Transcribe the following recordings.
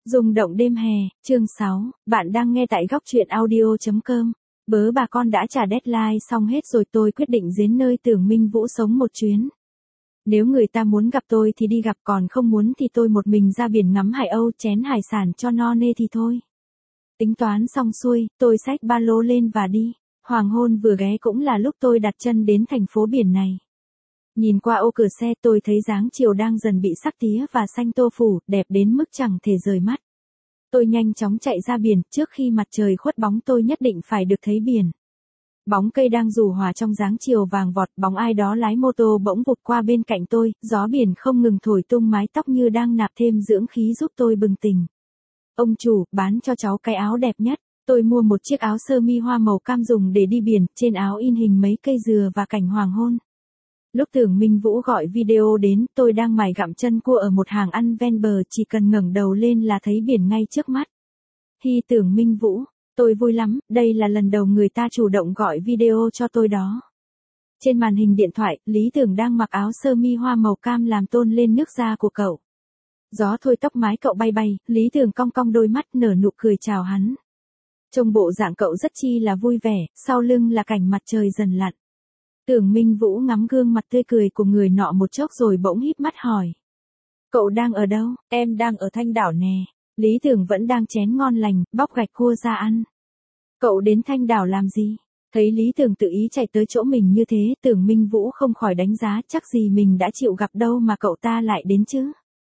Rung động đêm hè, chương 6, bạn đang nghe tại góc truyện audio.com. Bớ bà con đã trả deadline xong hết rồi, tôi quyết định đến nơi Tưởng Minh Vũ sống một chuyến. Nếu người ta muốn gặp tôi thì đi gặp, còn không muốn thì tôi một mình ra biển ngắm hải âu, chén hải sản cho no nê thì thôi. Tính toán xong xuôi, tôi xách ba lô lên và đi. Hoàng hôn vừa ghé cũng là lúc tôi đặt chân đến thành phố biển này. Nhìn qua ô cửa xe tôi thấy dáng chiều đang dần bị sắc tía và xanh tô phủ, đẹp đến mức chẳng thể rời mắt. Tôi nhanh chóng chạy ra biển, trước khi mặt trời khuất bóng tôi nhất định phải được thấy biển. Bóng cây đang rủ hòa trong dáng chiều vàng vọt, bóng ai đó lái mô tô bỗng vụt qua bên cạnh tôi, gió biển không ngừng thổi tung mái tóc như đang nạp thêm dưỡng khí giúp tôi bừng tỉnh. Ông chủ, bán cho cháu cái áo đẹp nhất. Tôi mua một chiếc áo sơ mi hoa màu cam dùng để đi biển, trên áo in hình mấy cây dừa và cảnh hoàng hôn. Lúc Tưởng Minh Vũ gọi video đến, tôi đang mải gặm chân cua ở một hàng ăn ven bờ, chỉ cần ngẩng đầu lên là thấy biển ngay trước mắt. Hi Tưởng Minh Vũ, tôi vui lắm, đây là lần đầu người ta chủ động gọi video cho tôi đó. Trên màn hình điện thoại, Lý Tưởng đang mặc áo sơ mi hoa màu cam làm tôn lên nước da của cậu. Gió thôi tóc mái cậu bay bay, Lý Tưởng cong cong đôi mắt nở nụ cười chào hắn. Trông bộ dạng cậu rất chi là vui vẻ, sau lưng là cảnh mặt trời dần lặn. Tưởng Minh Vũ ngắm gương mặt tươi cười của người nọ một chốc rồi bỗng híp mắt hỏi. Cậu đang ở đâu? Em đang ở Thanh Đảo nè. Lý Tưởng vẫn đang chén ngon lành, bóc gạch cua ra ăn. Cậu đến Thanh Đảo làm gì? Thấy Lý Tưởng tự ý chạy tới chỗ mình như thế, Tưởng Minh Vũ không khỏi đánh giá, chắc gì mình đã chịu gặp đâu mà cậu ta lại đến chứ.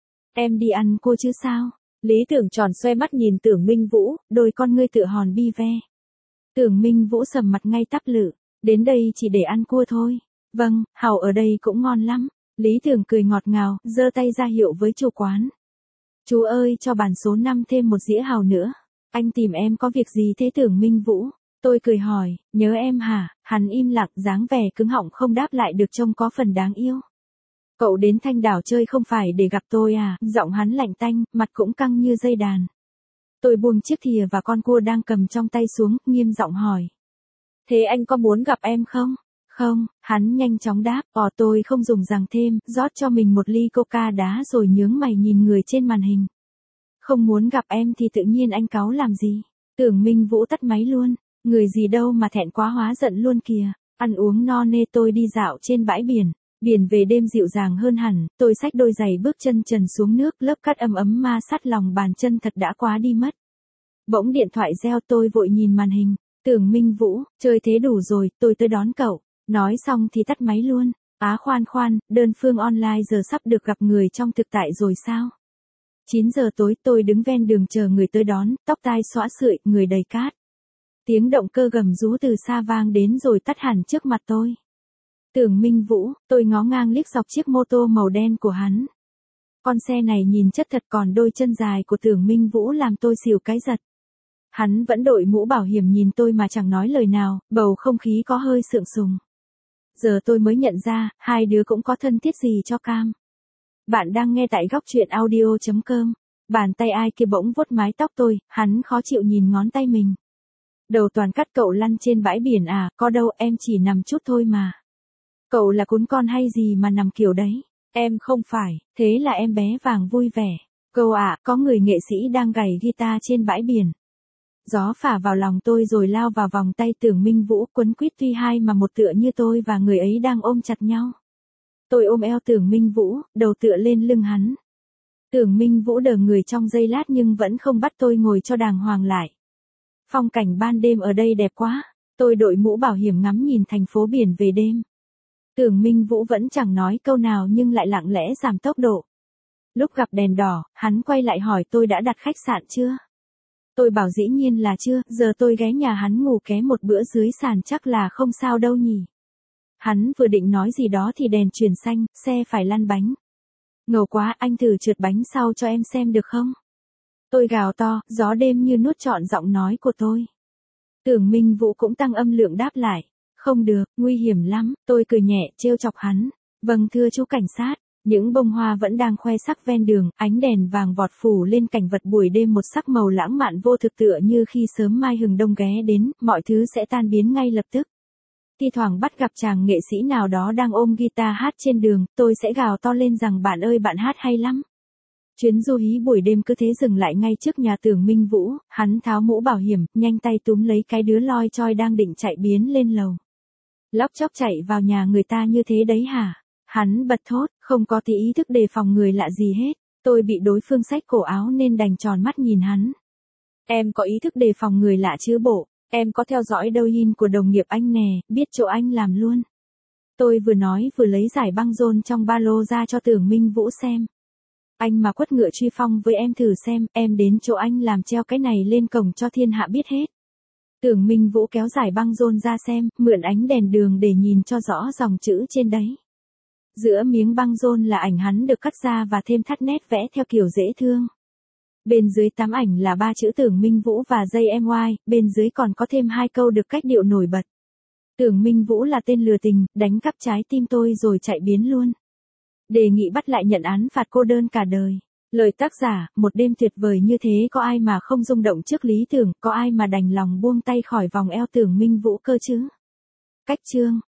Em đi ăn cua chứ sao? Lý Tưởng tròn xoe mắt nhìn Tưởng Minh Vũ, đôi con ngươi tựa hòn bi ve. Tưởng Minh Vũ sầm mặt ngay tắp lự. Đến đây chỉ để ăn cua thôi. Vâng, hàu ở đây cũng ngon lắm. Lý Tưởng cười ngọt ngào, giơ tay ra hiệu với chủ quán. Chú ơi, cho bàn số 5 thêm một dĩa hàu nữa. Anh tìm em có việc gì thế Tưởng Minh Vũ? Tôi cười hỏi, nhớ em hả? Hắn im lặng, dáng vẻ cứng họng không đáp lại được, trông có phần đáng yêu. Cậu đến Thanh Đảo chơi không phải để gặp tôi à? Giọng hắn lạnh tanh, mặt cũng căng như dây đàn. Tôi buông chiếc thìa và con cua đang cầm trong tay xuống, nghiêm giọng hỏi. Thế anh có muốn gặp em không? Không, hắn nhanh chóng đáp, tôi không dùng rằng thêm, rót cho mình một ly coca đá rồi nhướng mày nhìn người trên màn hình. Không muốn gặp em thì tự nhiên anh cáu làm gì? Tưởng Minh Vũ tắt máy luôn, người gì đâu mà thẹn quá hóa giận luôn kìa. Ăn uống no nê tôi đi dạo trên bãi biển, biển về đêm dịu dàng hơn hẳn, tôi xách đôi giày bước chân trần xuống nước, lớp cát ấm ấm ma sát lòng bàn chân thật đã quá đi mất. Bỗng điện thoại reo, tôi vội nhìn màn hình. Tưởng Minh Vũ, chơi thế đủ rồi, tôi tới đón cậu. Nói xong thì tắt máy luôn. Khoan, đơn phương online giờ sắp được gặp người trong thực tại rồi sao? 9 giờ tối tôi đứng ven đường chờ người tới đón, tóc tai xõa sượi, người đầy cát. Tiếng động cơ gầm rú từ xa vang đến rồi tắt hẳn trước mặt tôi. Tưởng Minh Vũ, tôi ngó ngang liếc dọc chiếc mô tô màu đen của hắn. Con xe này nhìn chất thật, còn đôi chân dài của Tưởng Minh Vũ làm tôi xỉu cái giật. Hắn vẫn đội mũ bảo hiểm nhìn tôi mà chẳng nói lời nào, bầu không khí có hơi sượng sùng. Giờ tôi mới nhận ra, hai đứa cũng có thân thiết gì cho cam. Bạn đang nghe tại góc truyện audio.com. Bàn tay ai kia bỗng vuốt mái tóc tôi, hắn khó chịu nhìn ngón tay mình. Đầu toàn cắt, cậu lăn trên bãi biển à? Có đâu, em chỉ nằm chút thôi mà. Cậu là cún con hay gì mà nằm kiểu đấy? Em không phải, thế là em bé vàng vui vẻ. Cậu ạ, có người nghệ sĩ đang gảy guitar trên bãi biển. Gió phả vào lòng tôi rồi lao vào vòng tay Tưởng Minh Vũ, quấn quýt tuy hai mà một, tựa như tôi và người ấy đang ôm chặt nhau. Tôi ôm eo Tưởng Minh Vũ, đầu tựa lên lưng hắn. Tưởng Minh Vũ đờ người trong giây lát nhưng vẫn không bắt tôi ngồi cho đàng hoàng lại. Phong cảnh ban đêm ở đây đẹp quá. Tôi đội mũ bảo hiểm ngắm nhìn thành phố biển về đêm. Tưởng Minh Vũ vẫn chẳng nói câu nào nhưng lại lặng lẽ giảm tốc độ. Lúc gặp đèn đỏ, hắn quay lại hỏi tôi đã đặt khách sạn chưa? Tôi bảo dĩ nhiên là chưa, giờ tôi ghé nhà hắn ngủ ké một bữa dưới sàn chắc là không sao đâu nhỉ. Hắn vừa định nói gì đó thì đèn chuyển xanh, xe phải lăn bánh. Ngầu quá, anh thử trượt bánh sau cho em xem được không? Tôi gào to, gió đêm như nuốt trọn giọng nói của tôi. Tưởng Minh Vũ cũng tăng âm lượng đáp lại. Không được, nguy hiểm lắm, tôi cười nhẹ, trêu chọc hắn. Vâng thưa chú cảnh sát. Những bông hoa vẫn đang khoe sắc ven đường, ánh đèn vàng vọt phủ lên cảnh vật buổi đêm một sắc màu lãng mạn vô thực, tựa như khi sớm mai hừng đông ghé đến, mọi thứ sẽ tan biến ngay lập tức. Thi thoảng bắt gặp chàng nghệ sĩ nào đó đang ôm guitar hát trên đường, tôi sẽ gào to lên rằng bạn ơi bạn hát hay lắm. Chuyến du hí buổi đêm cứ thế dừng lại ngay trước nhà Tưởng Minh Vũ, hắn tháo mũ bảo hiểm, nhanh tay túm lấy cái đứa loi choi đang định chạy biến lên lầu. Lóc chóc chạy vào nhà người ta như thế đấy hả? Hắn bật thốt, không có tí ý thức đề phòng người lạ gì hết. Tôi bị đối phương xách cổ áo nên đành tròn mắt nhìn hắn. Em có ý thức đề phòng người lạ chứ bộ, em có theo dõi đâu in của đồng nghiệp anh nè, biết chỗ anh làm luôn. Tôi vừa nói vừa lấy giải băng rôn trong ba lô ra cho Tưởng Minh Vũ xem. Anh mà quất ngựa truy phong với em thử xem, em đến chỗ anh làm treo cái này lên cổng cho thiên hạ biết hết. Tưởng Minh Vũ kéo giải băng rôn ra xem, mượn ánh đèn đường để nhìn cho rõ dòng chữ trên đấy. Giữa miếng băng rôn là ảnh hắn được cắt ra và thêm thắt nét vẽ theo kiểu dễ thương. Bên dưới tấm ảnh là 3 chữ Tưởng Minh Vũ và JMY, bên dưới còn có thêm 2 câu được cách điệu nổi bật. Tưởng Minh Vũ là tên lừa tình, đánh cắp trái tim tôi rồi chạy biến luôn. Đề nghị bắt lại nhận án phạt cô đơn cả đời. Lời tác giả, một đêm tuyệt vời như thế có ai mà không rung động trước lý tưởng, có ai mà đành lòng buông tay khỏi vòng eo Tưởng Minh Vũ cơ chứ. Cách chương